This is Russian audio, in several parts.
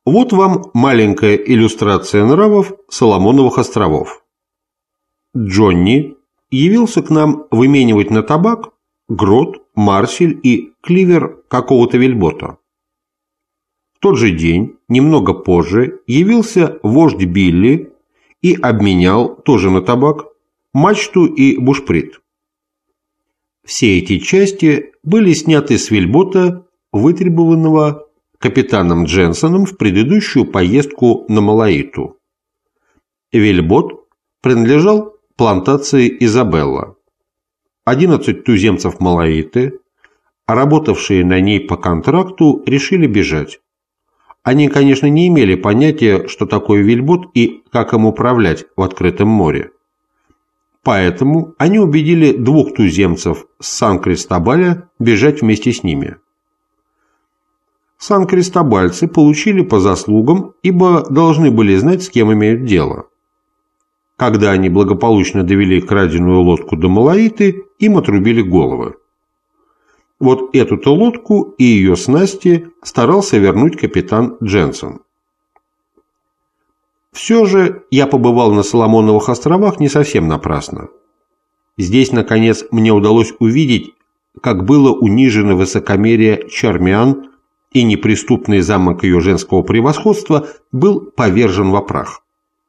Вот вам маленькая иллюстрация нравов Соломоновых островов. Джонни явился к нам выменивать на табак грот, марсель и кливер какого-то вельбота. В тот же день, немного позже, явился вождь Билли и обменял, тоже на табак, мачту и бушприт. Все эти части были сняты с вельбота, вытребованного капитаном Дженсоном в предыдущую поездку на Малаиту. Вельбот принадлежал плантации Изабелла. 11 туземцев Малаиты, работавшие на ней по контракту, решили бежать. Они, конечно, не имели понятия, что такое вельбот и как им управлять в открытом море. Поэтому они убедили 2 туземцев с Сан-Кристобаля бежать вместе с ними. Сан-Кристобальцы получили по заслугам, ибо должны были знать, с кем имеют дело. Когда они благополучно довели краденую лодку до Малаиты, им отрубили головы. Вот эту-то лодку и ее снасти старался вернуть капитан Дженсон. Все же я побывал на Соломоновых островах не совсем напрасно. Здесь, наконец, мне удалось увидеть, как было унижено высокомерие Чармиан, и неприступный замок ее женского превосходства был повержен во прах.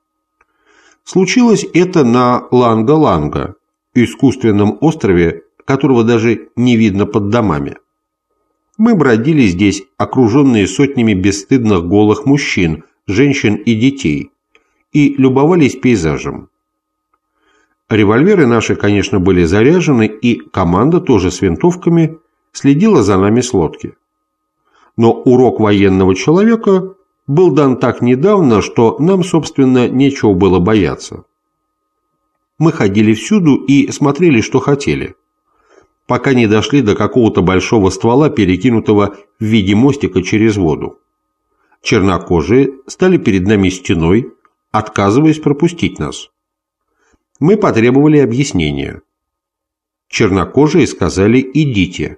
Случилось это на Ланга-Ланга, искусственном острове, которого даже не видно под домами. Мы бродили здесь, окруженные сотнями бесстыдных голых мужчин, женщин и детей, и любовались пейзажем. Револьверы наши, конечно, были заряжены, и команда, тоже с винтовками, следила за нами с лодки. Но урок военного человека был дан так недавно, что нам, собственно, нечего было бояться. Мы ходили всюду и смотрели, что хотели, пока не дошли до какого-то большого ствола, перекинутого в виде мостика через воду. Чернокожие стали перед нами стеной, отказываясь пропустить нас. Мы потребовали объяснения. Чернокожие сказали «идите».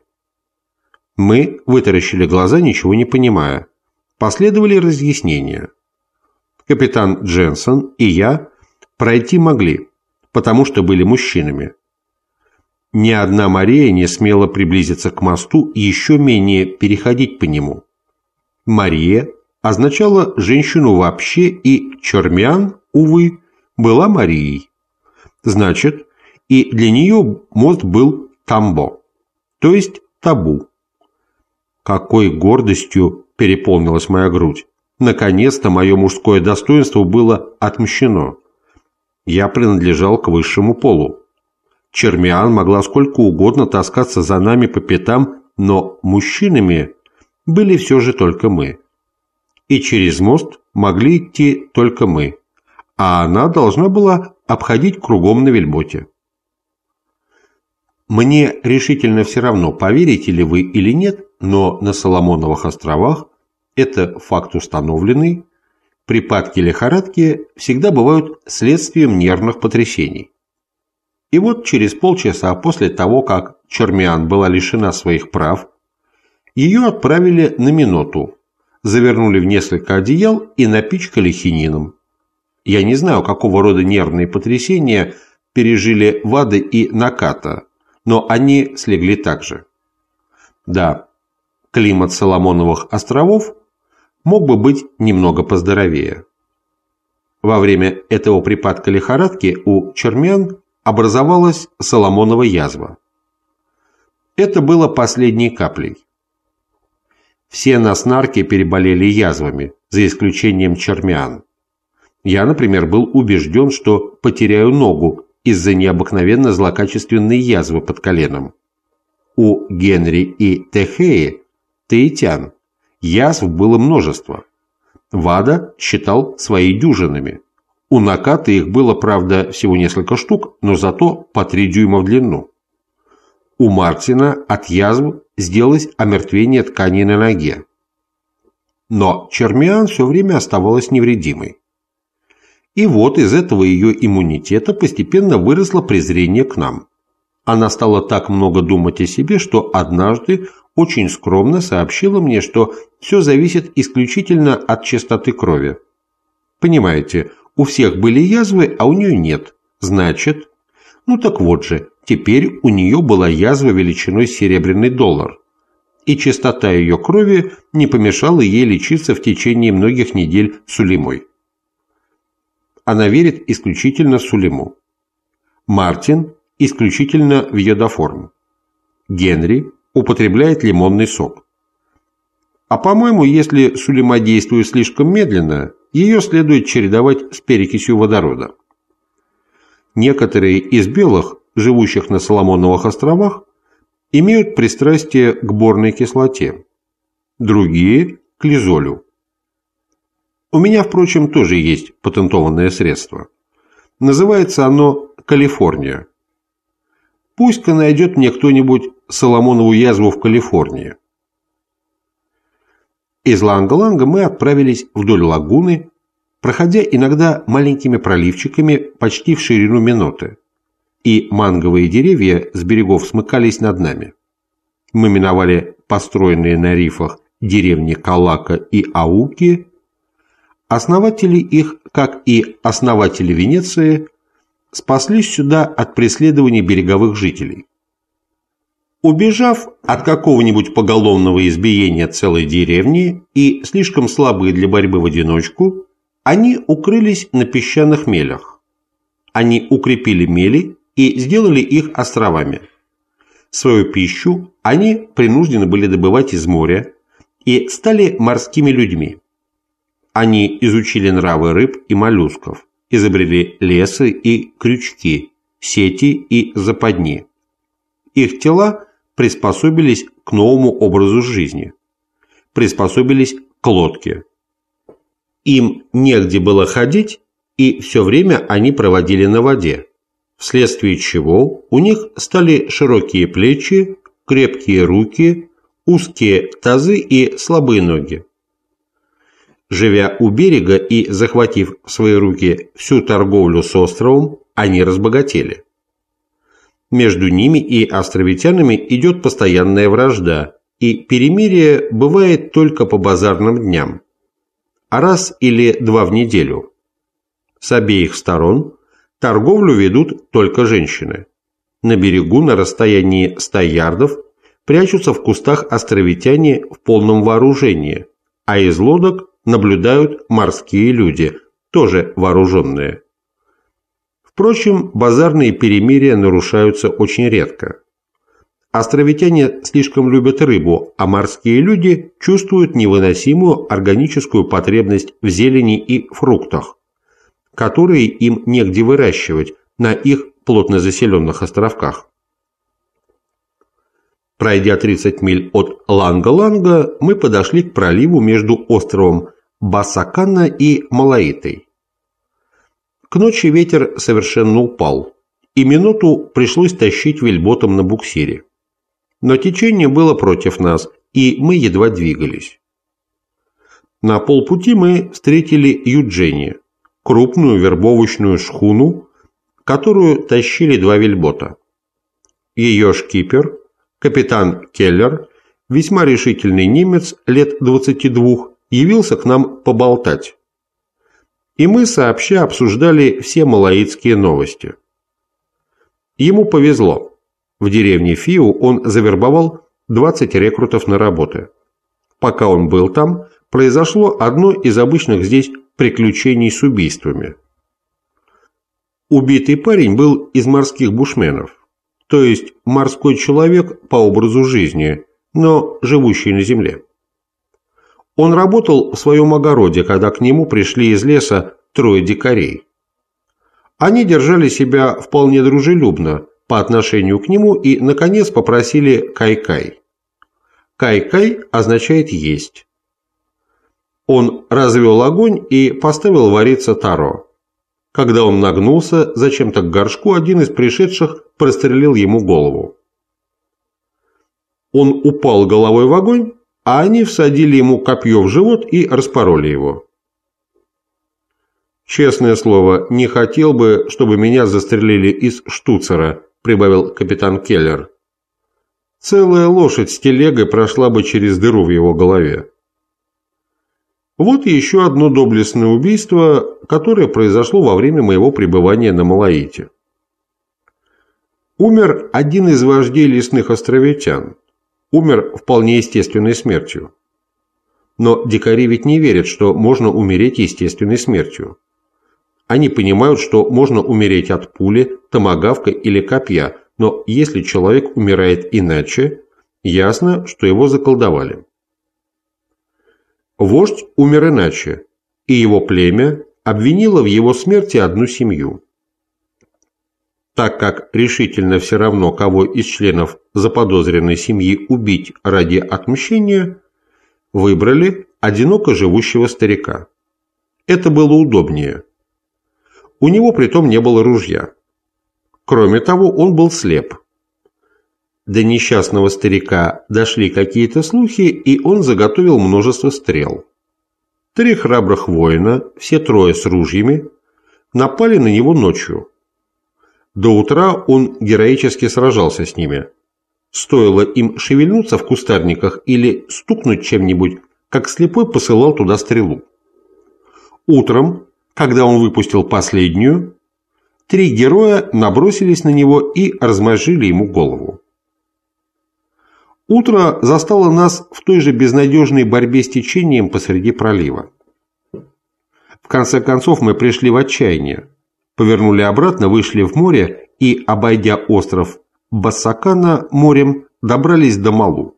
Мы вытаращили глаза, ничего не понимая. Последовали разъяснения. Капитан Дженсон и я пройти могли, потому что были мужчинами. Ни одна Мария не смела приблизиться к мосту, еще менее переходить по нему. Мария означала женщину вообще, и Чармиан, увы, была Марией. Значит, и для нее мост был тамбо, то есть табу. Какой гордостью переполнилась моя грудь! Наконец-то мое мужское достоинство было отмщено. Я принадлежал к высшему полу. Чармиан могла сколько угодно таскаться за нами по пятам, но мужчинами были все же только мы. И через мост могли идти только мы, а она должна была обходить кругом на вельботе. Мне решительно все равно, поверите ли вы или нет, но на Соломоновых островах, это факт установленный, припадки лихорадки всегда бывают следствием нервных потрясений. И вот через полчаса после того, как Чармиан была лишена своих прав, ее отправили на Миноту, завернули в несколько одеял и напичкали хинином. Я не знаю, какого рода нервные потрясения пережили Вады и Наката, но они слегли так же. Да, климат Соломоновых островов мог бы быть немного поздоровее. Во время этого припадка лихорадки у Чармиан образовалась Соломонова язва. Это было последней каплей. Все на Снарке переболели язвами, за исключением Чармиан. Я, например, был убежден, что потеряю ногу из-за необыкновенно злокачественной язвы под коленом. У Генри и Техеи, таитян, язв было множество. Вада считал свои дюжинами. У Наката их было, правда, всего несколько штук, но зато по 3 дюйма в длину. У Мартина от язв сделалось омертвение ткани на ноге. Но Чармиан все время оставалась невредимой. И вот из этого ее иммунитета постепенно выросло презрение к нам. Она стала так много думать о себе, что однажды очень скромно сообщила мне, что все зависит исключительно от частоты крови. Понимаете, у всех были язвы, а у нее нет. Значит, ну так вот же, теперь у нее была язва величиной серебряный доллар. И частота ее крови не помешала ей лечиться в течение многих недель Сулеймой. Она верит исключительно в Сулейму. Мартин исключительно в йодоформ. Генри употребляет лимонный сок. А по-моему, если Сулейма действует слишком медленно, ее следует чередовать с перекисью водорода. Некоторые из белых, живущих на Соломоновых островах, имеют пристрастие к борной кислоте, другие – к лизолю. У меня, впрочем, тоже есть патентованное средство. Называется оно «Калифорния». Пусть-ка найдет мне кто-нибудь Соломонову язву в Калифорнии. Из Ланга-Ланга мы отправились вдоль лагуны, проходя иногда маленькими проливчиками почти в ширину минуты, и манговые деревья с берегов смыкались над нами. Мы миновали построенные на рифах деревни Калака и Ауки. Основатели их, как и основатели Венеции, спаслись сюда от преследований береговых жителей. Убежав от какого-нибудь поголовного избиения целой деревни и слишком слабые для борьбы в одиночку, они укрылись на песчаных мелях. Они укрепили мели и сделали их островами. Свою пищу они принуждены были добывать из моря и стали морскими людьми. Они изучили нравы рыб и моллюсков, изобрели лесы и крючки, сети и западни. Их тела приспособились к новому образу жизни, приспособились к лодке. Им негде было ходить, и все время они проводили на воде, вследствие чего у них стали широкие плечи, крепкие руки, узкие тазы и слабые ноги. Живя у берега и захватив в свои руки всю торговлю с островом, они разбогатели. Между ними и островитянами идет постоянная вражда, и перемирие бывает только по базарным дням, а раз или два в неделю. С обеих сторон торговлю ведут только женщины. На берегу на расстоянии 100 ярдов прячутся в кустах островитяне в полном вооружении, а из лодок наблюдают морские люди, тоже вооруженные. Впрочем, базарные перемирия нарушаются очень редко. Островитяне слишком любят рыбу, а морские люди чувствуют невыносимую органическую потребность в зелени и фруктах, которые им негде выращивать на их плотно заселенных островках. Пройдя 30 миль от Ланга-Ланга, мы подошли к проливу между островом Басакана и Малаитой. К ночи ветер совершенно упал, и минуту пришлось тащить вельботом на буксире. Но течение было против нас, и мы едва двигались. На полпути мы встретили Юджени, крупную вербовочную шхуну, которую тащили два вельбота. Ее шкипер, капитан Келлер, весьма решительный немец лет 22, явился к нам поболтать. И мы сообща обсуждали все малаитские новости. Ему повезло. В деревне Фиу он завербовал 20 рекрутов на работы. Пока он был там, произошло одно из обычных здесь приключений с убийствами. Убитый парень был из морских бушменов, то есть морской человек по образу жизни, но живущий на земле. Он работал в своем огороде, когда к нему пришли из леса 3 дикарей. Они держали себя вполне дружелюбно по отношению к нему и, наконец, попросили кай-кай. Кай-кай означает «есть». Он развел огонь и поставил вариться таро. Когда он нагнулся зачем-то к горшку, один из пришедших прострелил ему голову. Он упал головой в огонь, а они всадили ему копье в живот и распороли его. «Честное слово, не хотел бы, чтобы меня застрелили из штуцера», прибавил капитан Келлер. Целая лошадь с телегой прошла бы через дыру в его голове. Вот и еще одно доблестное убийство, которое произошло во время моего пребывания на Малаите. Умер один из вождей лесных островитян. Умер вполне естественной смертью. Но дикари ведь не верят, что можно умереть естественной смертью. Они понимают, что можно умереть от пули, томагавка или копья, но если человек умирает иначе, ясно, что его заколдовали. Вождь умер иначе, и его племя обвинило в его смерти одну семью. Так как решительно все равно, кого из членов заподозренной семьи убить ради отмщения, выбрали одиноко живущего старика. Это было удобнее. У него притом не было ружья. Кроме того, он был слеп. До несчастного старика дошли какие-то слухи, и он заготовил множество стрел. 3 храбрых воина, все 3 с ружьями, напали на него ночью. До утра он героически сражался с ними. Стоило им шевельнуться в кустарниках или стукнуть чем-нибудь, как слепой посылал туда стрелу. Утром, когда он выпустил последнюю, 3 героя набросились на него и размозжили ему голову. Утро застало нас в той же безнадежной борьбе с течением посреди пролива. В конце концов мы пришли в отчаяние, повернули обратно, вышли в море и, обойдя остров Бассакана морем, добрались до Малу.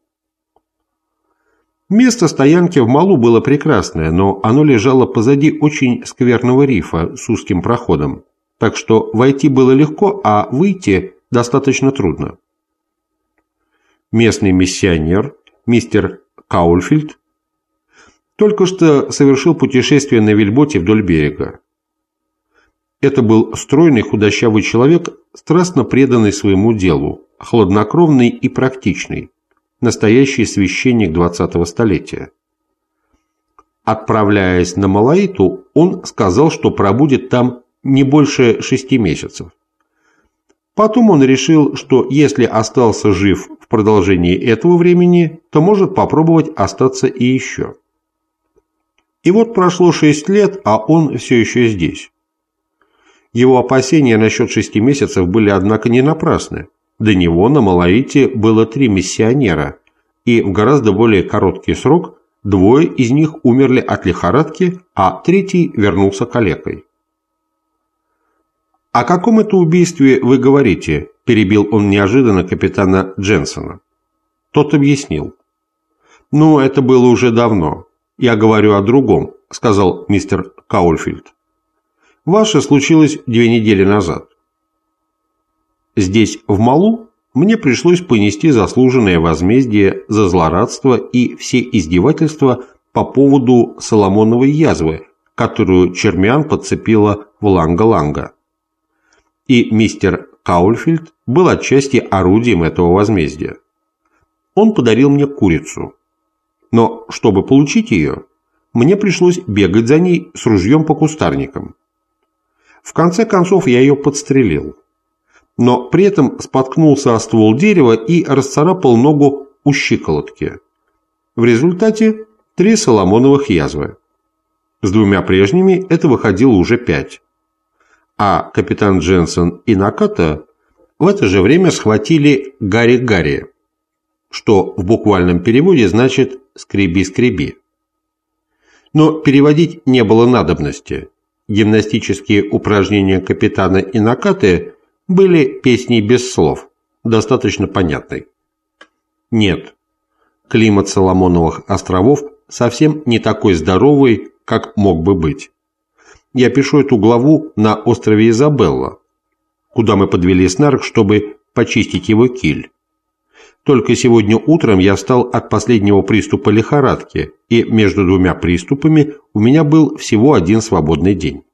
Место стоянки в Малу было прекрасное, но оно лежало позади очень скверного рифа с узким проходом, так что войти было легко, а выйти достаточно трудно. Местный миссионер, мистер Каульфильд, только что совершил путешествие на вельботе вдоль берега. Это был стройный худощавый человек, страстно преданный своему делу, хладнокровный и практичный, настоящий священник 20-го столетия. Отправляясь на Малаиту, он сказал, что пробудет там не больше 6 месяцев. Потом он решил, что если остался жив в продолжении этого времени, то может попробовать остаться и еще. И вот прошло 6 лет, а он все еще здесь. Его опасения насчет 6 месяцев были, однако, не напрасны. До него на Малаите было 3 миссионера, и в гораздо более короткий срок 2 из них умерли от лихорадки, а 3 вернулся калекой. «О каком это убийстве вы говорите?» – перебил он неожиданно капитана Дженсона. Тот объяснил. «Ну, это было уже давно. Я говорю о другом», – сказал мистер Каульфильд. «Ваше случилось 2 недели назад. Здесь, в Малу, мне пришлось понести заслуженное возмездие за злорадство и все издевательства по поводу Соломоновой язвы, которую Чермиан подцепила в Ланга-Ланга. И мистер Каульфильд был отчасти орудием этого возмездия. Он подарил мне курицу. Но, чтобы получить ее, мне пришлось бегать за ней с ружьем по кустарникам. В конце концов я ее подстрелил. Но при этом споткнулся о ствол дерева и расцарапал ногу у щиколотки. В результате 3 Соломоновых язвы. С 2 прежними это выходило уже 5. А капитан Дженсон и Наката в это же время схватили Гарри-Гарри, что в буквальном переводе значит «скреби-скреби». Но переводить не было надобности. Гимнастические упражнения капитана и Накаты были песней без слов, достаточно понятной. Нет, климат Соломоновых островов совсем не такой здоровый, как мог бы быть. Я пишу эту главу на острове Изабелла, куда мы подвели снарк, чтобы почистить его киль. Только сегодня утром я встал от последнего приступа лихорадки, и между 2 приступами у меня был всего 1 свободный день.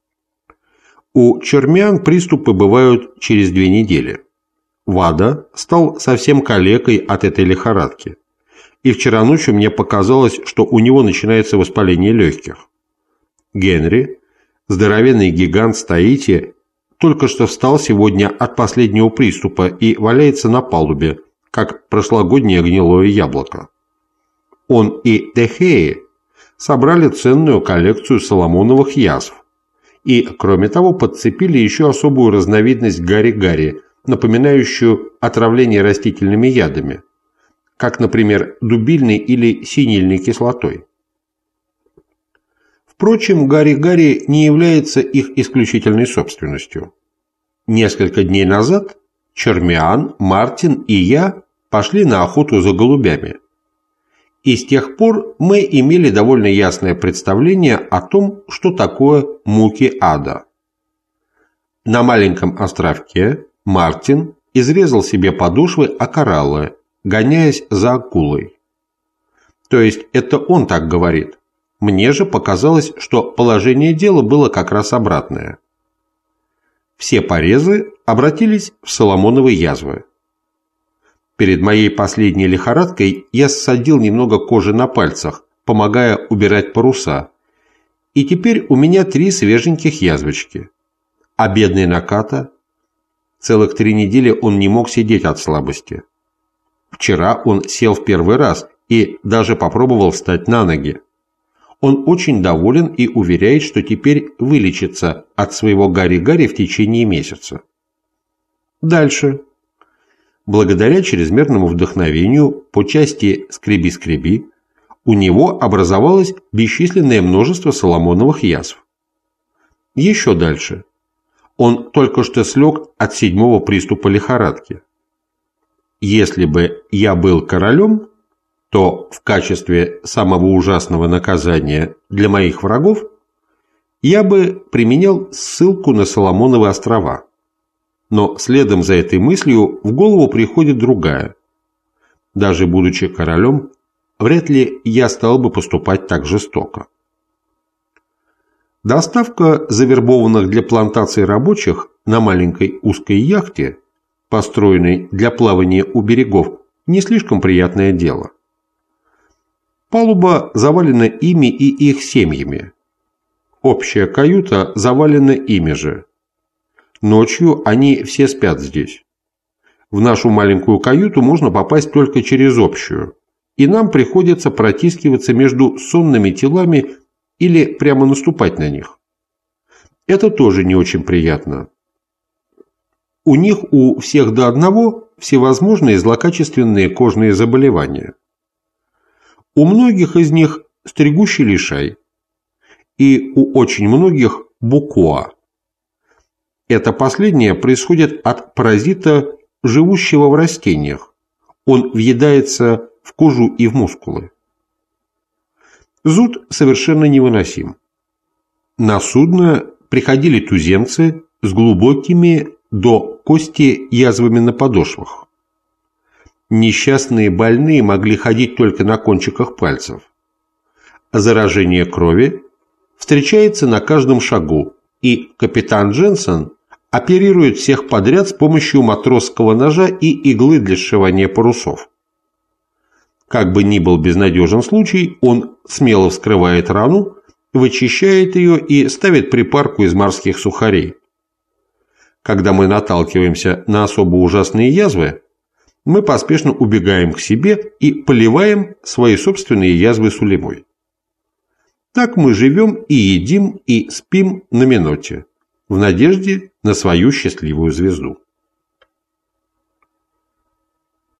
У Чермиан приступы бывают через 2 недели. Вада стал совсем калекой от этой лихорадки, и вчера ночью мне показалось, что у него начинается воспаление легких. Генри, здоровенный гигант Таити, только что встал сегодня от последнего приступа и валяется на палубе, как прошлогоднее гнилое яблоко. Он и Техеи собрали ценную коллекцию соломоновых язв и, кроме того, подцепили еще особую разновидность гари-гари, напоминающую отравление растительными ядами, как, например, дубильной или синильной кислотой. Впрочем, гари-гари не является их исключительной собственностью. Несколько дней назад Чермиан, Мартин и я пошли на охоту за голубями. И с тех пор мы имели довольно ясное представление о том, что такое муки ада. На маленьком островке Мартин изрезал себе подошвы о кораллы, гоняясь за акулой. То есть это он так говорит. Мне же показалось, что положение дела было как раз обратное. Все порезы обратились в соломоновые язвы. Перед моей последней лихорадкой я ссадил немного кожи на пальцах, помогая убирать паруса, и теперь у меня 3 свеженьких язвочки. А бедный Наката, целых 3 недели он не мог сидеть от слабости. Вчера он сел в первый раз и даже попробовал встать на ноги. Он очень доволен и уверяет, что теперь вылечится от своего гари-гари в течение месяца. Дальше. Благодаря чрезмерному вдохновению по части «скреби-скреби» у него образовалось бесчисленное множество соломоновых язв. Еще дальше. Он только что слег от 7-го приступа лихорадки. Если бы я был королем, то в качестве самого ужасного наказания для моих врагов я бы применял ссылку на Соломоновы острова. Но следом за этой мыслью в голову приходит другая. Даже будучи королем, вряд ли я стал бы поступать так жестоко. Доставка завербованных для плантации рабочих на маленькой узкой яхте, построенной для плавания у берегов, не слишком приятное дело. Палуба завалена ими и их семьями. Общая каюта завалена ими же. Ночью они все спят здесь. В нашу маленькую каюту можно попасть только через общую, и нам приходится протискиваться между сонными телами или прямо наступать на них. Это тоже не очень приятно. У них у всех до одного всевозможные злокачественные кожные заболевания. У многих из них стригущий лишай, и у очень многих букоа. Это последнее происходит от паразита, живущего в растениях. Он въедается в кожу и в мускулы. Зуд совершенно невыносим. На судно приходили туземцы с глубокими до кости язвами на подошвах. Несчастные больные могли ходить только на кончиках пальцев. Заражение крови встречается на каждом шагу, и капитан Дженсен оперирует всех подряд с помощью матросского ножа и иглы для сшивания парусов. Как бы ни был безнадежен случай, он смело вскрывает рану, вычищает ее и ставит припарку из морских сухарей. Когда мы наталкиваемся на особо ужасные язвы, мы поспешно убегаем к себе и поливаем свои собственные язвы сулемой. Так мы живем и едим, и спим на минуте, в надежде на свою счастливую звезду.